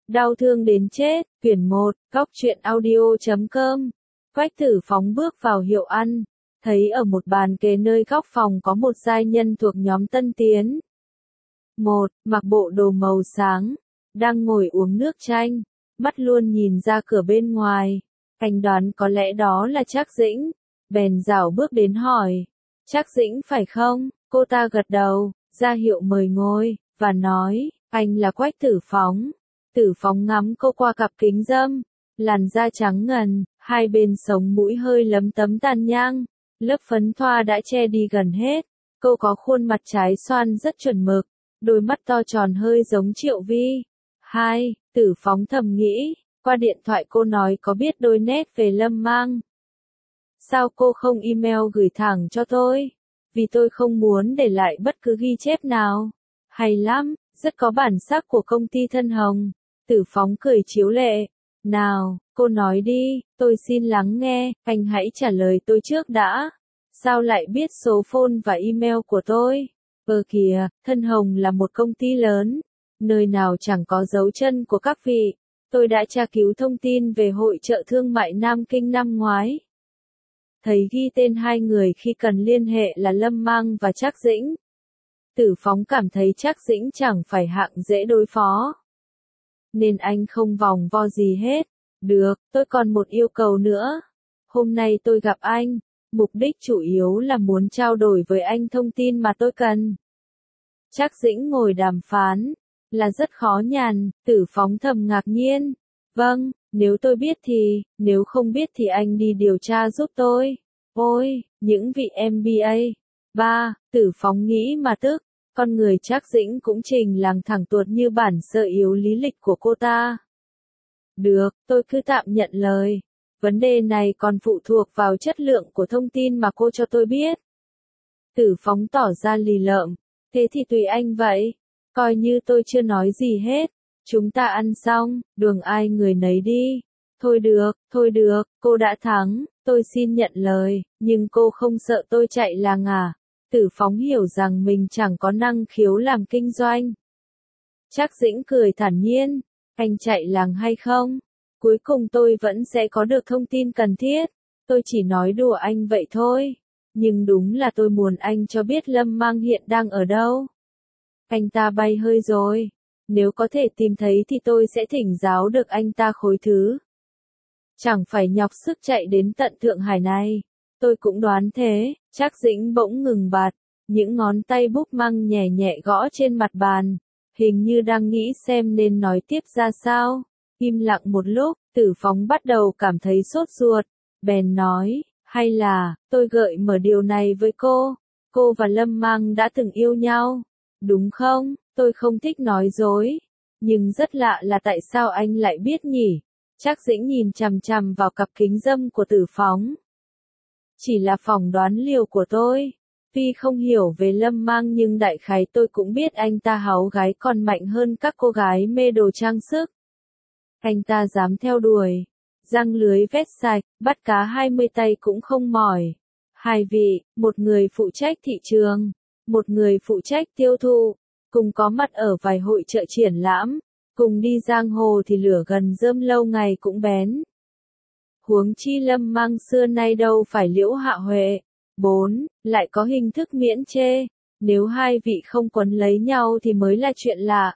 Đau thương đến chết, quyển 1, Góc truyện audio.com. Quách Tử Phóng bước vào hiệu ăn, thấy ở một bàn kề nơi góc phòng có một giai nhân thuộc nhóm tân tiến. Mặc bộ đồ màu sáng, đang ngồi uống nước chanh, mắt luôn nhìn ra cửa bên ngoài. Anh đoán có lẽ đó là Trác Dĩnh, bèn rảo bước đến hỏi. Trác Dĩnh phải không? Cô ta gật đầu, ra hiệu mời ngồi, và nói, anh là Quách Tử Phóng. Tử Phóng ngắm cô qua cặp kính râm, làn da trắng ngần, hai bên sống mũi hơi lấm tấm tàn nhang, lớp phấn thoa đã che đi gần hết. Cô có khuôn mặt trái xoan rất chuẩn mực, đôi mắt to tròn hơi giống Triệu Vi. Tử Phóng thầm nghĩ, qua điện thoại cô nói có biết đôi nét về Lâm Mang. Sao cô không email gửi thẳng cho tôi? Vì tôi không muốn để lại bất cứ ghi chép nào. Hay lắm, rất có bản sắc của công ty Thân Hồng. Tử Phóng cười chiếu lệ. Nào, cô nói đi, tôi xin lắng nghe, anh hãy trả lời tôi trước đã. Sao lại biết số phone và email của tôi? Kìa, Thân Hồng là một công ty lớn, nơi nào chẳng có dấu chân của các vị. Tôi đã tra cứu thông tin về hội chợ thương mại Nam Kinh năm ngoái. Thấy ghi tên hai người khi cần liên hệ là Lâm Mang và Trác Dĩnh. Tử Phóng cảm thấy Trác Dĩnh chẳng phải hạng dễ đối phó, nên anh không vòng vo gì hết. Được, tôi còn một yêu cầu nữa. Hôm nay tôi gặp anh, mục đích chủ yếu là muốn trao đổi với anh thông tin mà tôi cần. Trác Dĩnh ngồi đàm phán, là rất khó nhằn. Tử Phóng thầm ngạc nhiên. Vâng, nếu tôi biết thì, nếu không biết thì anh đi điều tra giúp tôi. Ôi, những vị MBA. Tử Phóng nghĩ mà tức. Con người Trác Dĩnh cũng trình làng thẳng tuột như bản sơ yếu lý lịch của cô ta. Được, tôi cứ tạm nhận lời. Vấn đề này còn phụ thuộc vào chất lượng của thông tin mà cô cho tôi biết. Tử Phóng tỏ ra lì lợm. Thế thì tùy anh vậy. Coi như tôi chưa nói gì hết. Chúng ta ăn xong, đường ai người nấy đi. Thôi được, cô đã thắng, tôi xin nhận lời, nhưng cô không sợ tôi chạy làng à? Tử Phóng hiểu rằng mình chẳng có năng khiếu làm kinh doanh. Trác Dĩnh cười thản nhiên, anh chạy làng hay không? Cuối cùng tôi vẫn sẽ có được thông tin cần thiết. Tôi chỉ nói đùa anh vậy thôi. Nhưng đúng là tôi muốn anh cho biết Lâm Mang hiện đang ở đâu. Anh ta bay hơi rồi. Nếu có thể tìm thấy thì tôi sẽ thỉnh giáo được anh ta khối thứ. Chẳng phải nhọc sức chạy đến tận Thượng Hải này. Tôi cũng đoán thế. Trác Dĩnh bỗng ngừng bạt, những ngón tay búp măng nhẹ nhẹ gõ trên mặt bàn, hình như đang nghĩ xem nên nói tiếp ra sao. Im lặng một lúc, Tử Phóng bắt đầu cảm thấy sốt ruột, bèn nói, hay là, tôi gợi mở điều này với cô và Lâm Mang đã từng yêu nhau, đúng không? Tôi không thích nói dối, nhưng rất lạ là tại sao anh lại biết nhỉ? Trác Dĩnh nhìn chằm chằm vào cặp kính râm của Tử Phóng. Chỉ là phỏng đoán liều của tôi. Tuy không hiểu về Lâm Mang nhưng đại khái tôi cũng biết anh ta háu gái còn mạnh hơn các cô gái mê đồ trang sức. Anh ta dám theo đuổi, răng lưới vét sạch, bắt cá 20 tay cũng không mỏi. Hai vị, một người phụ trách thị trường, một người phụ trách tiêu thụ, cùng có mặt ở vài hội chợ triển lãm, cùng đi giang hồ thì lửa gần rơm lâu ngày cũng bén. Huống chi Lâm Mang xưa nay đâu phải Liễu Hạ Huệ. 4. Lại có hình thức miễn chê. Nếu hai vị không quấn lấy nhau thì mới là chuyện lạ.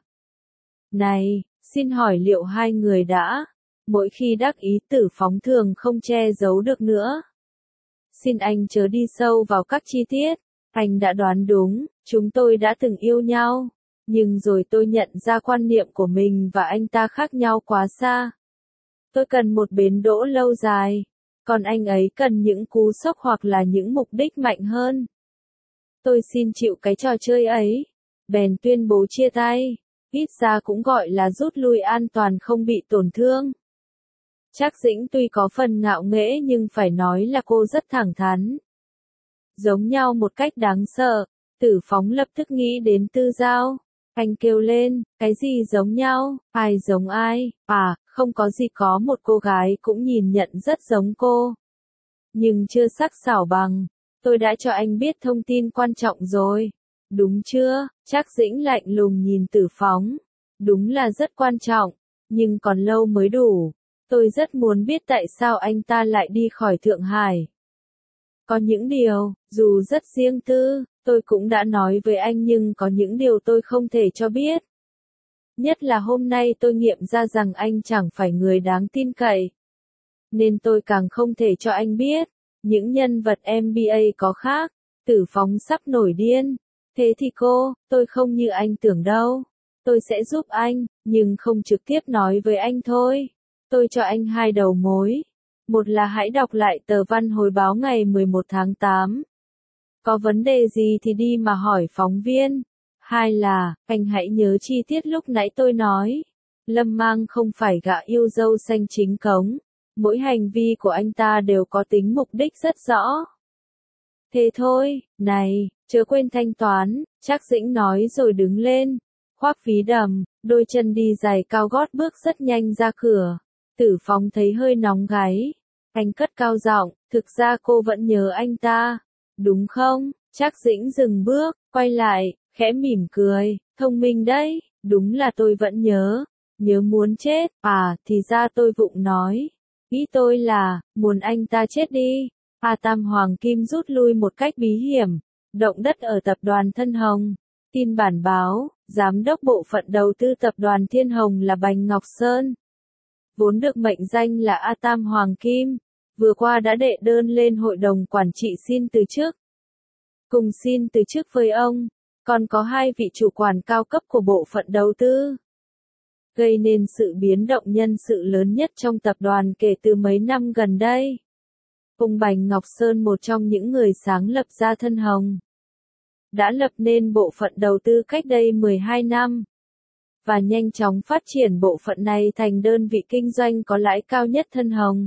Này, xin hỏi liệu hai người đã, mỗi khi đắc ý Tử Phóng thường không che giấu được nữa. Xin anh chớ đi sâu vào các chi tiết. Anh đã đoán đúng, chúng tôi đã từng yêu nhau. Nhưng rồi tôi nhận ra quan niệm của mình và anh ta khác nhau quá xa. Tôi cần một bến đỗ lâu dài, còn anh ấy cần những cú sốc hoặc là những mục đích mạnh hơn. Tôi xin chịu cái trò chơi ấy, bèn tuyên bố chia tay, ít ra cũng gọi là rút lui an toàn không bị tổn thương. Trác Dĩnh tuy có phần ngạo nghễ nhưng phải nói là cô rất thẳng thắn. Giống nhau một cách đáng sợ, Tử Phóng lập tức nghĩ đến Tư Giao. Anh kêu lên, cái gì giống nhau, ai giống ai, không có gì, có một cô gái cũng nhìn nhận rất giống cô. Nhưng chưa sắc sảo bằng, tôi đã cho anh biết thông tin quan trọng rồi. Đúng chưa? Trác Dĩnh lạnh lùng nhìn Tử Phóng. Đúng là rất quan trọng. nhưng còn lâu mới đủ. Tôi rất muốn biết tại sao anh ta lại đi khỏi Thượng Hải. Có những điều, dù rất riêng tư, tôi cũng đã nói với anh nhưng có những điều tôi không thể cho biết. Nhất là hôm nay tôi nghiệm ra rằng anh chẳng phải người đáng tin cậy. Nên tôi càng không thể cho anh biết. Những nhân vật MBA có khác. Tử Phóng sắp nổi điên. Thế thì tôi không như anh tưởng đâu. Tôi sẽ giúp anh, nhưng không trực tiếp nói với anh thôi. Tôi cho anh hai đầu mối. Một là hãy đọc lại tờ văn hồi báo ngày 11 tháng 8. Có vấn đề gì thì đi mà hỏi phóng viên. Hai là, anh hãy nhớ chi tiết lúc nãy tôi nói. Lâm Mang không phải gã yêu dâu xanh chính cống. Mỗi hành vi của anh ta đều có tính mục đích rất rõ. Thế thôi, này, chớ quên thanh toán, Trác Dĩnh nói rồi đứng lên. Khoác ví đầm, đôi chân đi giày cao gót bước rất nhanh ra cửa. Tử Phóng thấy hơi nóng gáy. Anh cất cao giọng, thực ra cô vẫn nhớ anh ta. Đúng không? Trác Dĩnh dừng bước, quay lại, khẽ mỉm cười. Thông minh đấy, đúng là tôi vẫn nhớ. Nhớ muốn chết, thì ra tôi vụng nói. Ý tôi là, muốn anh ta chết đi. Tam Hoàng Kim rút lui một cách bí hiểm. Động đất ở tập đoàn Thân Hồng. Tin bản báo, giám đốc bộ phận đầu tư tập đoàn Thiên Hồng là Bành Ngọc Sơn. Vốn được mệnh danh là Tam Hoàng Kim. Vừa qua đã đệ đơn lên hội đồng quản trị xin từ chức. Cùng xin từ chức với ông, còn có hai vị chủ quản cao cấp của bộ phận đầu tư. Gây nên sự biến động nhân sự lớn nhất trong tập đoàn kể từ mấy năm gần đây. Ông Bành Ngọc Sơn, một trong những người sáng lập ra Thân Hồng, đã lập nên bộ phận đầu tư cách đây 12 năm. Và nhanh chóng phát triển bộ phận này thành đơn vị kinh doanh có lãi cao nhất Thân Hồng.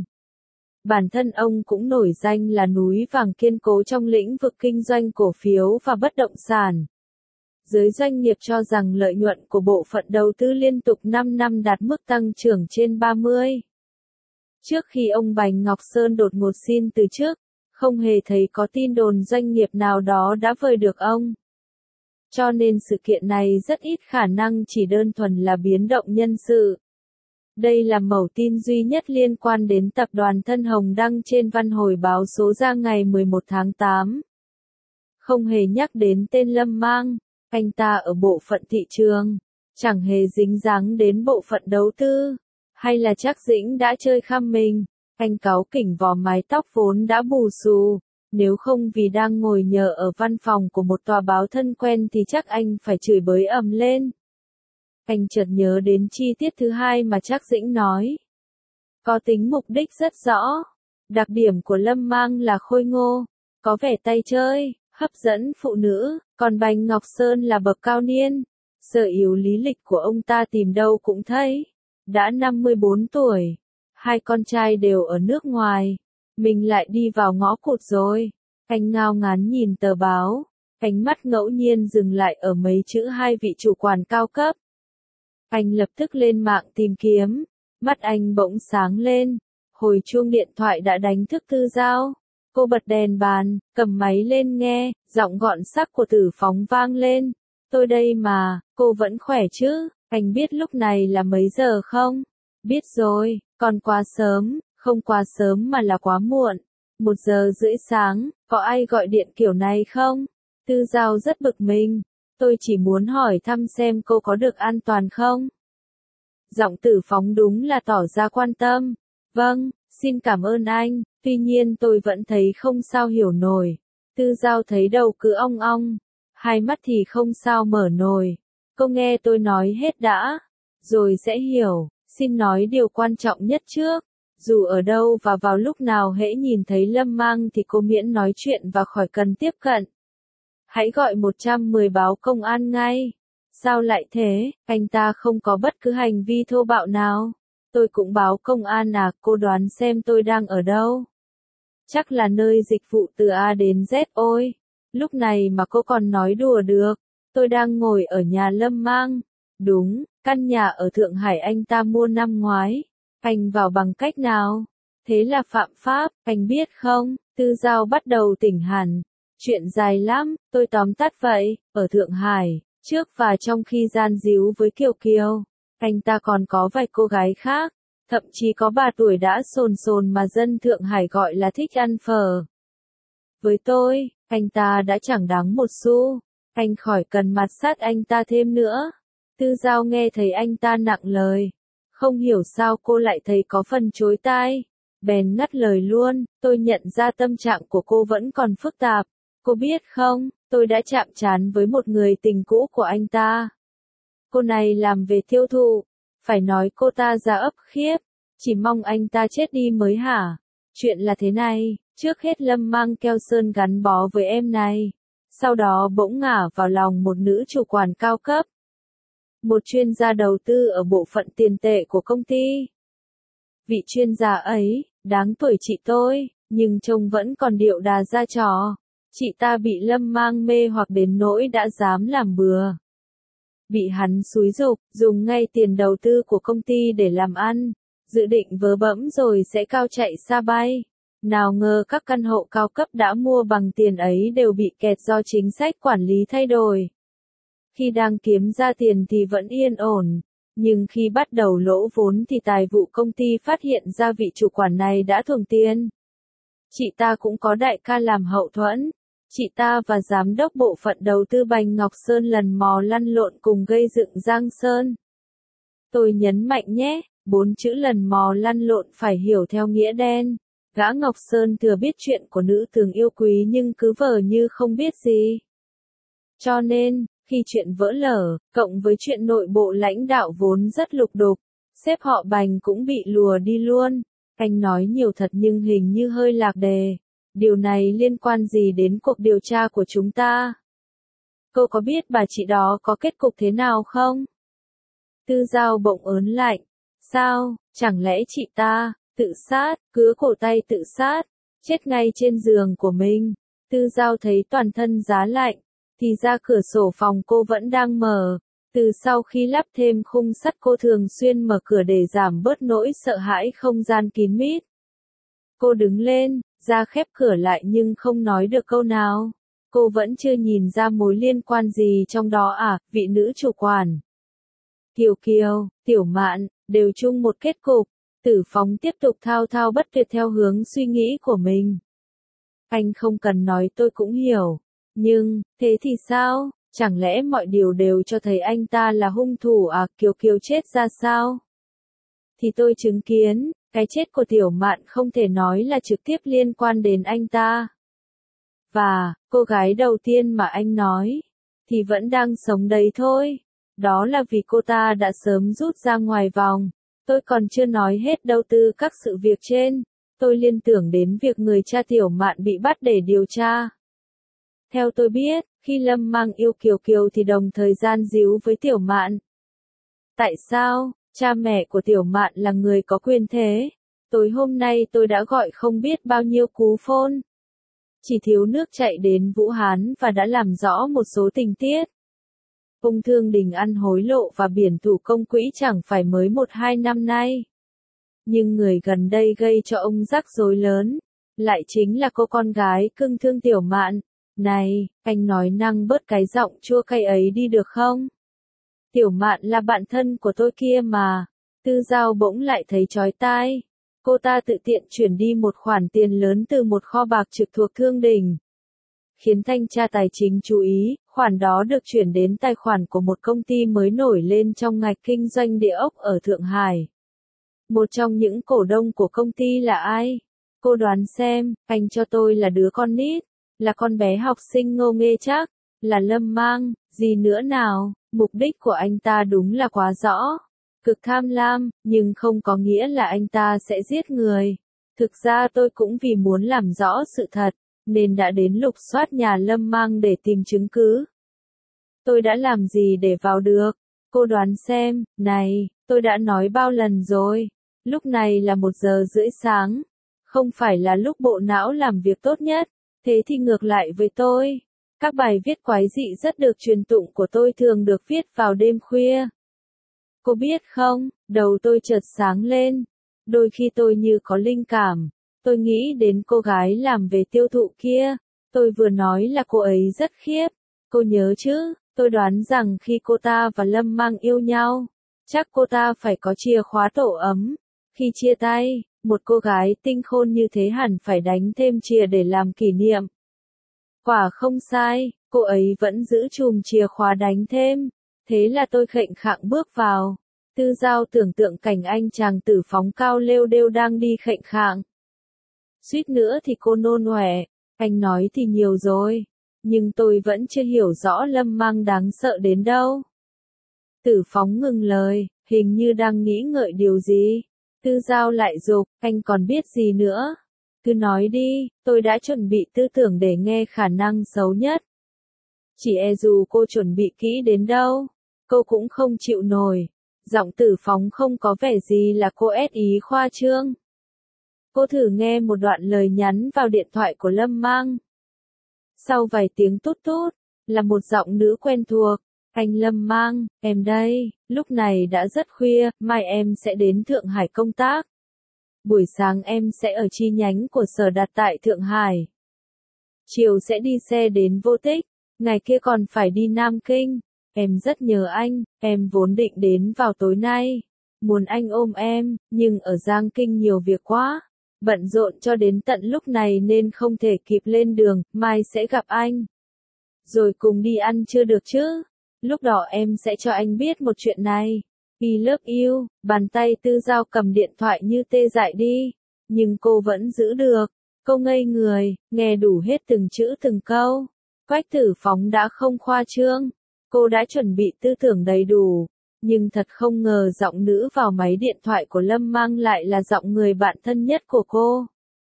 Bản thân ông cũng nổi danh là núi vàng kiên cố trong lĩnh vực kinh doanh cổ phiếu và bất động sản. Giới doanh nghiệp cho rằng lợi nhuận của bộ phận đầu tư liên tục 5 năm đạt mức tăng trưởng trên 30. Trước khi ông Bành Ngọc Sơn đột ngột xin từ chức, không hề thấy có tin đồn doanh nghiệp nào đó đã vời được ông. Cho nên sự kiện này rất ít khả năng chỉ đơn thuần là biến động nhân sự. Đây là mẩu tin duy nhất liên quan đến tập đoàn Thân Hồng đăng trên văn hồi báo số ra ngày 11 tháng 8. Không hề nhắc đến tên Lâm Mang, anh ta ở bộ phận thị trường, chẳng hề dính dáng đến bộ phận đầu tư, hay là Trác Dĩnh đã chơi khăm mình. Anh cáu kỉnh vò mái tóc vốn đã bù xù, nếu không vì đang ngồi nhờ ở văn phòng của một tòa báo thân quen thì chắc anh phải chửi bới ầm lên. Anh chợt nhớ đến chi tiết thứ hai mà Trác Dĩnh nói. Có tính mục đích rất rõ. Đặc điểm của Lâm Mang là khôi ngô, có vẻ tay chơi, hấp dẫn phụ nữ, còn Bành Ngọc Sơn là bậc cao niên. Sở yếu lý lịch của ông ta tìm đâu cũng thấy. Đã 54 tuổi, hai con trai đều ở nước ngoài. Mình lại đi vào ngõ cụt rồi. Anh ngao ngán nhìn tờ báo, ánh mắt ngẫu nhiên dừng lại ở mấy chữ hai vị chủ quản cao cấp. Anh lập tức lên mạng tìm kiếm, mắt anh bỗng sáng lên, hồi chuông điện thoại đã đánh thức Tư Giao. Cô bật đèn bàn, cầm máy lên nghe, giọng gọn sắc của Tử Phóng vang lên. Tôi đây mà, cô vẫn khỏe chứ, anh biết lúc này là mấy giờ không? Biết rồi, còn quá sớm, không quá sớm mà là quá muộn. 1:30 sáng, có ai gọi điện kiểu này không? Tư Giao rất bực mình. Tôi chỉ muốn hỏi thăm xem cô có được an toàn không? Giọng Tử Phóng đúng là tỏ ra quan tâm. Vâng, xin cảm ơn anh, tuy nhiên tôi vẫn thấy không sao hiểu nổi. Tư Giao thấy đầu cứ ong ong, hai mắt thì không sao mở nổi. Cô nghe tôi nói hết đã, rồi sẽ hiểu. Xin nói điều quan trọng nhất trước. Dù ở đâu và vào lúc nào hễ nhìn thấy Lâm Mang thì cô miễn nói chuyện và khỏi cần tiếp cận. Hãy gọi 110 báo công an ngay. Sao lại thế, anh ta không có bất cứ hành vi thô bạo nào. Tôi cũng báo công an à, cô đoán xem tôi đang ở đâu. Chắc là nơi dịch vụ từ A đến Z ôi. Lúc này mà cô còn nói đùa được. Tôi đang ngồi ở nhà Lâm Mang. Đúng, căn nhà ở Thượng Hải anh ta mua năm ngoái. Anh vào bằng cách nào? Thế là phạm pháp, anh biết không? Tư Giao bắt đầu tỉnh hẳn. Chuyện dài lắm, tôi tóm tắt vậy. Ở Thượng Hải, trước và trong khi gian díu với Kiều Kiều, Anh ta còn có vài cô gái khác, thậm chí có bà tuổi đã sồn sồn mà dân Thượng Hải gọi là thích ăn phở. Với tôi, anh ta đã chẳng đáng một xu, anh khỏi cần mạt sát anh ta thêm nữa. Tư Giao nghe thấy anh ta nặng lời, không hiểu sao cô lại thấy có phần chối tai, bèn ngắt lời luôn, tôi nhận ra tâm trạng của cô vẫn còn phức tạp, cô biết không, tôi đã chạm trán với một người tình cũ của anh ta. Cô này làm về tiêu thụ, phải nói cô ta ra ấp khiếp, chỉ mong anh ta chết đi mới hả. Chuyện là thế này, trước hết Lâm mang keo sơn gắn bó với em này, sau đó bỗng ngả vào lòng một nữ chủ quản cao cấp. Một chuyên gia đầu tư ở bộ phận tiền tệ của công ty. Vị chuyên gia ấy, đáng tuổi chị tôi, nhưng trông vẫn còn điệu đà ra trò. Chị ta bị Lâm mang mê hoặc đến nỗi đã dám làm bừa. Bị hắn xúi giục, dùng ngay tiền đầu tư của công ty để làm ăn, dự định vớ bẫm rồi sẽ cao chạy xa bay. Nào ngờ các căn hộ cao cấp đã mua bằng tiền ấy đều bị kẹt do chính sách quản lý thay đổi. Khi đang kiếm ra tiền thì vẫn yên ổn, nhưng khi bắt đầu lỗ vốn thì tài vụ công ty phát hiện ra vị chủ quản này đã thuồng tiền. Chị ta cũng có đại ca làm hậu thuẫn. Chị ta và giám đốc bộ phận đầu tư Bành Ngọc Sơn lần mò lăn lộn cùng gây dựng Giang Sơn. Tôi nhấn mạnh nhé, 4 chữ lần mò lăn lộn phải hiểu theo nghĩa đen. Gã Ngọc Sơn thừa biết chuyện của nữ tướng yêu quý nhưng cứ vờ như không biết gì. Cho nên, khi chuyện vỡ lở, cộng với chuyện nội bộ lãnh đạo vốn rất lục đục, sếp họ Bành cũng bị lùa đi luôn. Anh nói nhiều thật nhưng hình như hơi lạc đề. Điều này liên quan gì đến cuộc điều tra của chúng ta? Cô có biết bà chị đó có kết cục thế nào không? Tư Giao bỗng ớn lạnh. Sao, chẳng lẽ chị ta, tự sát, cứa cổ tay tự sát, chết ngay trên giường của mình? Tư Giao thấy toàn thân giá lạnh, thì ra cửa sổ phòng cô vẫn đang mở. Từ sau khi lắp thêm khung sắt cô thường xuyên mở cửa để giảm bớt nỗi sợ hãi không gian kín mít. Cô đứng lên, ra khép cửa lại nhưng không nói được câu nào. Cô vẫn chưa nhìn ra mối liên quan gì trong đó à, vị nữ chủ quản. Kiều Kiều, Tiểu Mạn, đều chung một kết cục. Tử Phóng tiếp tục thao thao bất tuyệt theo hướng suy nghĩ của mình. Anh không cần nói tôi cũng hiểu. Nhưng, thế thì sao? Chẳng lẽ mọi điều đều cho thấy anh ta là hung thủ à? Kiều Kiều chết ra sao? Thì tôi chứng kiến, cái chết của Tiểu Mạn không thể nói là trực tiếp liên quan đến anh ta. Và, cô gái đầu tiên mà anh nói, thì vẫn đang sống đấy thôi. Đó là vì cô ta đã sớm rút ra ngoài vòng. Tôi còn chưa nói hết đâu từ các sự việc trên. Tôi liên tưởng đến việc người cha Tiểu Mạn bị bắt để điều tra. Theo tôi biết, khi Lâm mang yêu Kiều Kiều thì đồng thời gian díu với Tiểu Mạn. Tại sao? Cha mẹ của Tiểu Mạn là người có quyền thế. Tối hôm nay tôi đã gọi không biết bao nhiêu cú phone. Chỉ thiếu nước chạy đến Vũ Hán và đã làm rõ một số tình tiết. Ông Thương Đình ăn hối lộ và biển thủ công quỹ chẳng phải mới 1-2 năm nay. Nhưng người gần đây gây cho ông rắc rối lớn, lại chính là cô con gái cưng thương Tiểu Mạn. Này, anh nói năng bớt cái giọng chua cay ấy đi được không? Tiểu Mạn là bạn thân của tôi kia mà. Tư Giao bỗng lại thấy chói tai. Cô ta tự tiện chuyển đi một khoản tiền lớn từ một kho bạc trực thuộc Thương Đình. Khiến thanh tra tài chính chú ý, khoản đó được chuyển đến tài khoản của một công ty mới nổi lên trong ngạch kinh doanh địa ốc ở Thượng Hải. Một trong những cổ đông của công ty là ai? Cô đoán xem, anh cho tôi là đứa con nít, là con bé học sinh ngô nghê chắc, là Lâm mang, gì nữa nào? Mục đích của anh ta đúng là quá rõ. Cực tham lam, nhưng không có nghĩa là anh ta sẽ giết người. Thực ra tôi cũng vì muốn làm rõ sự thật, nên đã đến lục soát nhà Lâm mang để tìm chứng cứ. Tôi đã làm gì để vào được? Cô đoán xem, này, tôi đã nói bao lần rồi. Lúc này là 1:30 sáng. Không phải là lúc bộ não làm việc tốt nhất. Thế thì ngược lại với tôi. Các bài viết quái dị rất được truyền tụng của tôi thường được viết vào đêm khuya. Cô biết không, đầu tôi chợt sáng lên. Đôi khi tôi như có linh cảm. Tôi nghĩ đến cô gái làm về tiêu thụ kia. Tôi vừa nói là cô ấy rất khiếp. Cô nhớ chứ, tôi đoán rằng khi cô ta và Lâm mang yêu nhau, Chắc cô ta phải có chìa khóa tổ ấm. Khi chia tay, một cô gái tinh khôn như thế hẳn phải đánh thêm chìa để làm kỷ niệm. Quả không sai, cô ấy vẫn giữ chùm chìa khóa đánh thêm. Thế là tôi khệnh khạng bước vào. Tư Giao tưởng tượng cảnh anh chàng tử phóng cao lêu đêu đang đi khệnh khạng. Suýt nữa thì cô nôn ọe, anh nói thì nhiều rồi, nhưng tôi vẫn chưa hiểu rõ Lâm Mang đáng sợ đến đâu. Tử phóng ngừng lời, hình như đang nghĩ ngợi điều gì. Tư Giao lại dục, anh còn biết gì nữa? Cứ nói đi, tôi đã chuẩn bị tư tưởng để nghe khả năng xấu nhất. Chỉ e dù cô chuẩn bị kỹ đến đâu, cô cũng không chịu nổi. Giọng Tử phóng không có vẻ gì là cô ép ý khoa trương. Cô thử nghe một đoạn lời nhắn vào điện thoại của Lâm Mang. Sau vài tiếng tút tút, là một giọng nữ quen thuộc. Anh Lâm Mang, em đây, lúc này đã rất khuya, mai em sẽ đến Thượng Hải công tác. Buổi sáng em sẽ ở chi nhánh của sở đặt tại Thượng Hải. Chiều sẽ đi xe đến Vô Tích, ngày kia còn phải đi Nam Kinh. Em rất nhớ anh, em vốn định đến vào tối nay. Muốn anh ôm em, nhưng ở Giang Kinh nhiều việc quá. Bận rộn cho đến tận lúc này nên không thể kịp lên đường, mai sẽ gặp anh. Rồi cùng đi ăn trưa được chứ? Lúc đó em sẽ cho anh biết một chuyện này. I love you, bàn tay Tư Giao cầm điện thoại như tê dại đi. Nhưng cô vẫn giữ được. Cô ngây người, nghe đủ hết từng chữ từng câu. Quách Tử Phóng đã không khoa trương. Cô đã chuẩn bị tư tưởng đầy đủ. Nhưng thật không ngờ giọng nữ vào máy điện thoại của Lâm Mang lại là giọng người bạn thân nhất của cô.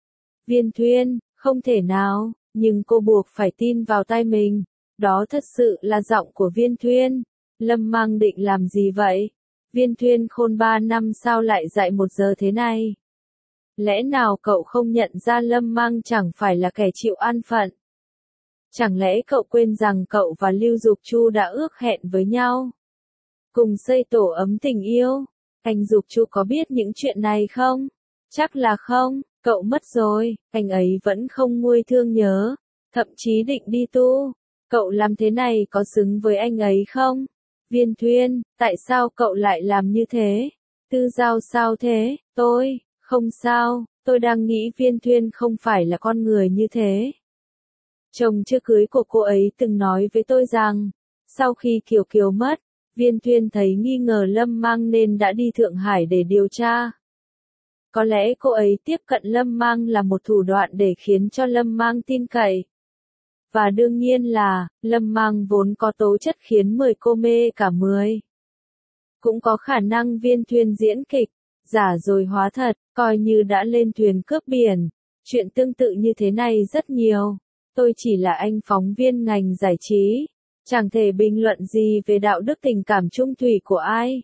Viên Thuyên, không thể nào, nhưng cô buộc phải tin vào tai mình. Đó thật sự là giọng của Viên Thuyên. Lâm Mang định làm gì vậy? Viên Thuyên khôn 3 năm sao lại dạy 1 giờ thế này? Lẽ nào cậu không nhận ra Lâm Mang chẳng phải là kẻ chịu an phận? Chẳng lẽ cậu quên rằng cậu và Lưu Dục Chu đã ước hẹn với nhau? Cùng xây tổ ấm tình yêu. Anh Dục Chu có biết những chuyện này không? Chắc là không, cậu mất rồi, anh ấy vẫn không nguôi thương nhớ, thậm chí định đi tu. Cậu làm thế này có xứng với anh ấy không? Viên Thuyên, tại sao cậu lại làm như thế? Tư Giao sao thế? Không sao, tôi đang nghĩ Viên Thuyên không phải là con người như thế. Chồng chưa cưới của cô ấy từng nói với tôi rằng, sau khi Kiều Kiều mất, Viên Thuyên thấy nghi ngờ Lâm Mang nên đã đi Thượng Hải để điều tra. Có lẽ cô ấy tiếp cận Lâm Mang là một thủ đoạn để khiến cho Lâm Mang tin cậy. Và đương nhiên là, Lâm Mang vốn có tố chất khiến 10 cô mê cả 10. Cũng có khả năng Viên Thuyên diễn kịch, giả rồi hóa thật, coi như đã lên thuyền cướp biển. Chuyện tương tự như thế này rất nhiều. Tôi chỉ là anh phóng viên ngành giải trí, chẳng thể bình luận gì về đạo đức tình cảm chung thủy của ai.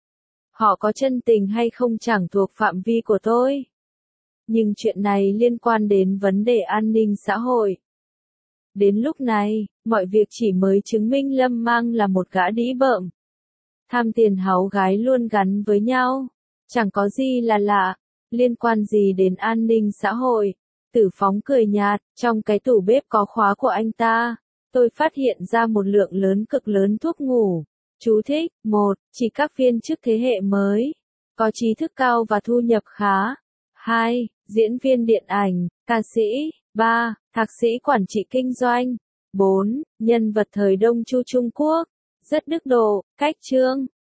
Họ có chân tình hay không chẳng thuộc phạm vi của tôi. Nhưng chuyện này liên quan đến vấn đề an ninh xã hội. Đến lúc này, mọi việc chỉ mới chứng minh Lâm Mang là một gã đĩ bợm. Tham tiền háu gái luôn gắn với nhau. Chẳng có gì là lạ, liên quan gì đến an ninh xã hội. Tử Phóng cười nhạt, trong cái tủ bếp có khóa của anh ta, tôi phát hiện ra một lượng lớn cực lớn thuốc ngủ. Chú thích, 1. Chỉ các viên chức thế hệ mới, có trí thức cao và thu nhập khá. 2. Diễn viên điện ảnh, ca sĩ. 3. Thạc sĩ quản trị kinh doanh. 4. Nhân vật thời Đông Chu Trung Quốc. Rất đức độ, cách chương.